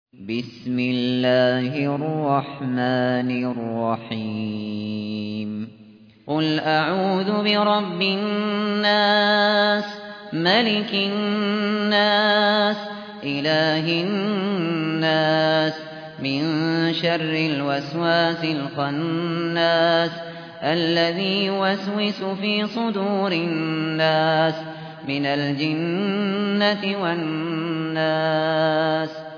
بسم الله الرحمن الرحيم قل أعوذ برب الناس ملك الناس إله الناس من شر الوسواس الخناس الذي يوسوس في صدور الناس من الجنة والناس